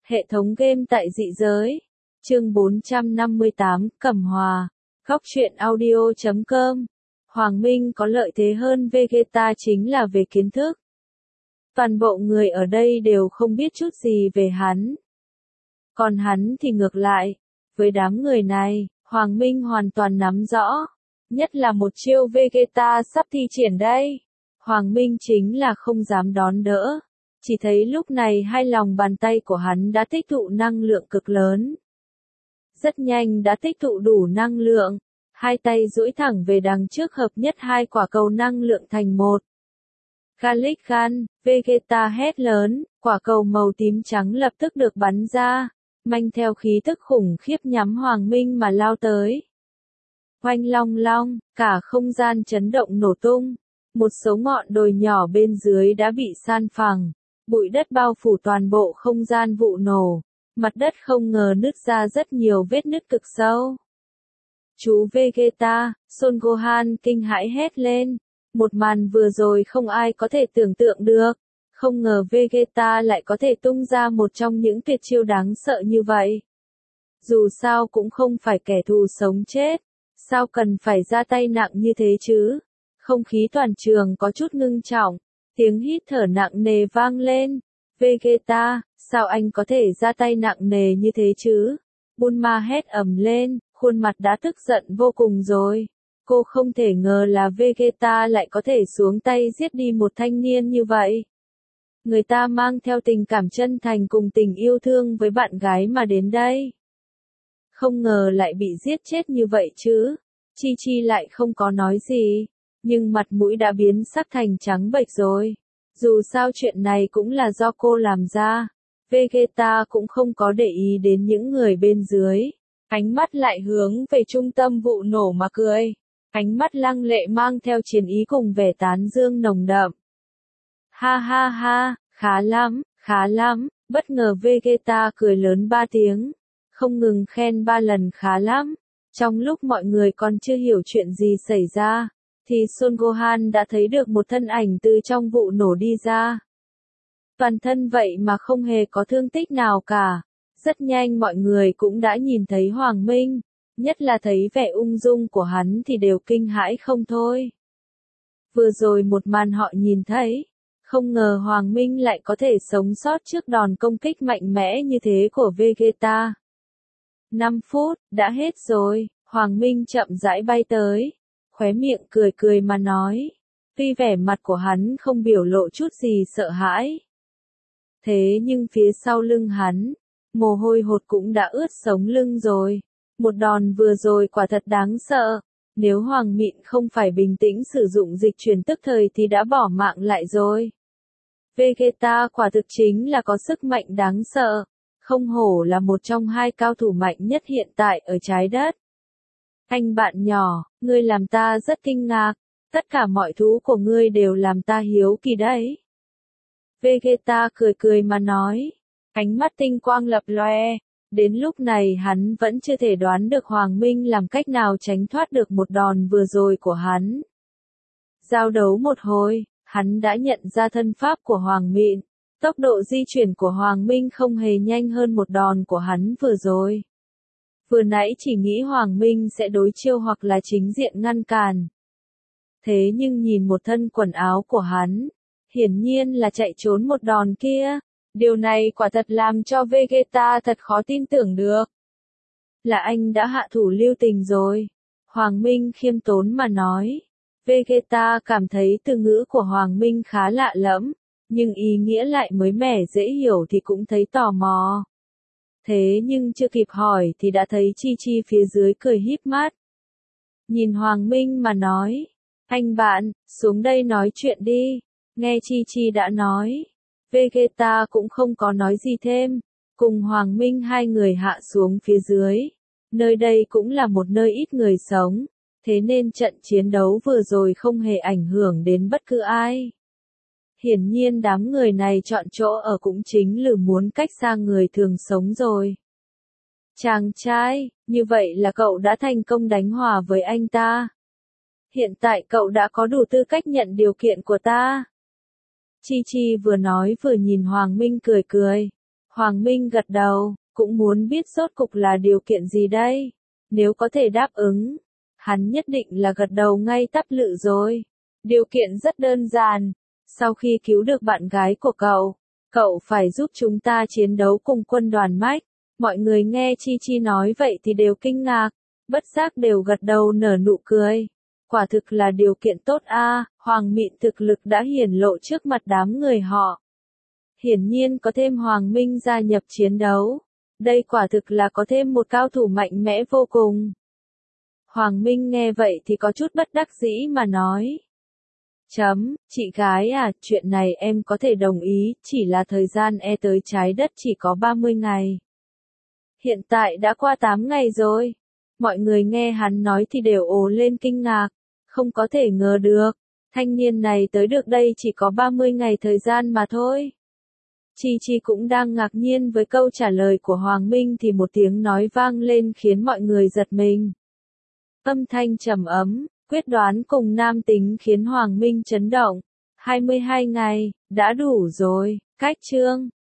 Hệ thống game tại dị giới. Chương 458, Cẩm Hòa. Góc truyện audio.com. Hoàng Minh có lợi thế hơn Vegeta chính là về kiến thức. Toàn bộ người ở đây đều không biết chút gì về hắn. Còn hắn thì ngược lại. Với đám người này, Hoàng Minh hoàn toàn nắm rõ. Nhất là một chiêu Vegeta sắp thi triển đây. Hoàng Minh chính là không dám đón đỡ. Chỉ thấy lúc này hai lòng bàn tay của hắn đã tích tụ năng lượng cực lớn. Rất nhanh đã tích tụ đủ năng lượng. Hai tay duỗi thẳng về đằng trước hợp nhất hai quả cầu năng lượng thành một. Garlic Gun, Vegeta hét lớn, quả cầu màu tím trắng lập tức được bắn ra, mang theo khí tức khủng khiếp nhắm Hoàng Minh mà lao tới. Oanh long long, cả không gian chấn động nổ tung. Một số ngọn đồi nhỏ bên dưới đã bị san phẳng. Bụi đất bao phủ toàn bộ không gian vụ nổ. Mặt đất không ngờ nứt ra rất nhiều vết nứt cực sâu. Chú Vegeta, Son Gohan kinh hãi hét lên. Một màn vừa rồi không ai có thể tưởng tượng được. Không ngờ Vegeta lại có thể tung ra một trong những tuyệt chiêu đáng sợ như vậy. Dù sao cũng không phải kẻ thù sống chết. Sao cần phải ra tay nặng như thế chứ? Không khí toàn trường có chút ngưng trọng. Tiếng hít thở nặng nề vang lên. Vegeta, sao anh có thể ra tay nặng nề như thế chứ? Bulma hét ầm lên, khuôn mặt đã tức giận vô cùng rồi. Cô không thể ngờ là Vegeta lại có thể xuống tay giết đi một thanh niên như vậy. Người ta mang theo tình cảm chân thành cùng tình yêu thương với bạn gái mà đến đây. Không ngờ lại bị giết chết như vậy chứ. Chi Chi lại không có nói gì. Nhưng mặt mũi đã biến sắc thành trắng bệch rồi. Dù sao chuyện này cũng là do cô làm ra. Vegeta cũng không có để ý đến những người bên dưới. Ánh mắt lại hướng về trung tâm vụ nổ mà cười. Ánh mắt lăng lệ mang theo chiến ý cùng vẻ tán dương nồng đậm. Ha ha ha, khá lắm, bất ngờ Vegeta cười lớn 3 tiếng. Không ngừng khen 3 lần khá lắm. Trong lúc mọi người còn chưa hiểu chuyện gì xảy ra, thì Son Gohan đã thấy được một thân ảnh từ trong vụ nổ đi ra. Toàn thân vậy mà không hề có thương tích nào cả. Rất nhanh mọi người cũng đã nhìn thấy Hoàng Minh, nhất là thấy vẻ ung dung của hắn thì đều kinh hãi không thôi. Vừa rồi một màn họ nhìn thấy, không ngờ Hoàng Minh lại có thể sống sót trước đòn công kích mạnh mẽ như thế của Vegeta. 5 phút, đã hết rồi, Hoàng Minh chậm rãi bay tới, khóe miệng cười cười mà nói. Tuy vẻ mặt của hắn không biểu lộ chút gì sợ hãi. Thế nhưng phía sau lưng hắn, mồ hôi hột cũng đã ướt sống lưng rồi. Một đòn vừa rồi quả thật đáng sợ. Nếu Hoàng Mịn không phải bình tĩnh sử dụng dịch chuyển tức thời thì đã bỏ mạng lại rồi. Vegeta quả thực chính là có sức mạnh đáng sợ. Không hổ là một trong hai cao thủ mạnh nhất hiện tại ở trái đất. Anh bạn nhỏ, ngươi làm ta rất kinh ngạc. Tất cả mọi thú của ngươi đều làm ta hiếu kỳ đấy. Vegeta cười cười mà nói. Ánh mắt tinh quang lập loe. Đến lúc này hắn vẫn chưa thể đoán được Hoàng Minh làm cách nào tránh thoát được một đòn vừa rồi của hắn. Giao đấu một hồi, hắn đã nhận ra thân pháp của Hoàng Mịn. Tốc độ di chuyển của Hoàng Minh không hề nhanh hơn một đòn của hắn vừa rồi. Vừa nãy chỉ nghĩ Hoàng Minh sẽ đối chiêu hoặc là chính diện ngăn cản. Thế nhưng nhìn một thân quần áo của hắn, hiển nhiên là chạy trốn một đòn kia. Điều này quả thật làm cho Vegeta thật khó tin tưởng được. Là anh đã hạ thủ lưu tình rồi. Hoàng Minh khiêm tốn mà nói. Vegeta cảm thấy từ ngữ của Hoàng Minh khá lạ lẫm, nhưng ý nghĩa lại mới mẻ dễ hiểu thì cũng thấy tò mò. Thế nhưng chưa kịp hỏi thì đã thấy Chi Chi phía dưới cười híp mắt. Nhìn Hoàng Minh mà nói. Anh bạn, xuống đây nói chuyện đi. Nghe Chi Chi đã nói. Vegeta cũng không có nói gì thêm. Cùng Hoàng Minh hai người hạ xuống phía dưới. Nơi đây cũng là một nơi ít người sống. Thế nên trận chiến đấu vừa rồi không hề ảnh hưởng đến bất cứ ai. Hiển nhiên đám người này chọn chỗ ở cũng chính là muốn cách xa người thường sống rồi. Chàng trai, như vậy là cậu đã thành công đánh hòa với anh ta. Hiện tại cậu đã có đủ tư cách nhận điều kiện của ta. Chi Chi vừa nói vừa nhìn Hoàng Minh cười cười. Hoàng Minh gật đầu, cũng muốn biết rốt cục là điều kiện gì đây. Nếu có thể đáp ứng, hắn nhất định là gật đầu ngay tắp lự rồi. Điều kiện rất đơn giản. Sau khi cứu được bạn gái của cậu phải giúp chúng ta chiến đấu cùng quân đoàn Mách. Mọi người nghe Chi Chi nói vậy thì đều kinh ngạc, bất giác đều gật đầu nở nụ cười. Quả thực là điều kiện tốt a, Hoàng Mịn thực lực đã hiển lộ trước mặt đám người họ. Hiển nhiên có thêm Hoàng Minh gia nhập chiến đấu. Đây quả thực là có thêm một cao thủ mạnh mẽ vô cùng. Hoàng Minh nghe vậy thì có chút bất đắc dĩ mà nói. Chị gái à, chuyện này em có thể đồng ý, chỉ là thời gian tới trái đất chỉ có 30 ngày. Hiện tại đã qua 8 ngày rồi. Mọi người nghe hắn nói thì đều ồ lên kinh ngạc, không có thể ngờ được. Thanh niên này tới được đây chỉ có 30 ngày thời gian mà thôi. Chi Chi cũng đang ngạc nhiên với câu trả lời của Hoàng Minh thì một tiếng nói vang lên khiến mọi người giật mình. Âm thanh trầm ấm, quyết đoán cùng nam tính khiến Hoàng Minh chấn động. 22 ngày, đã đủ rồi, cách chương.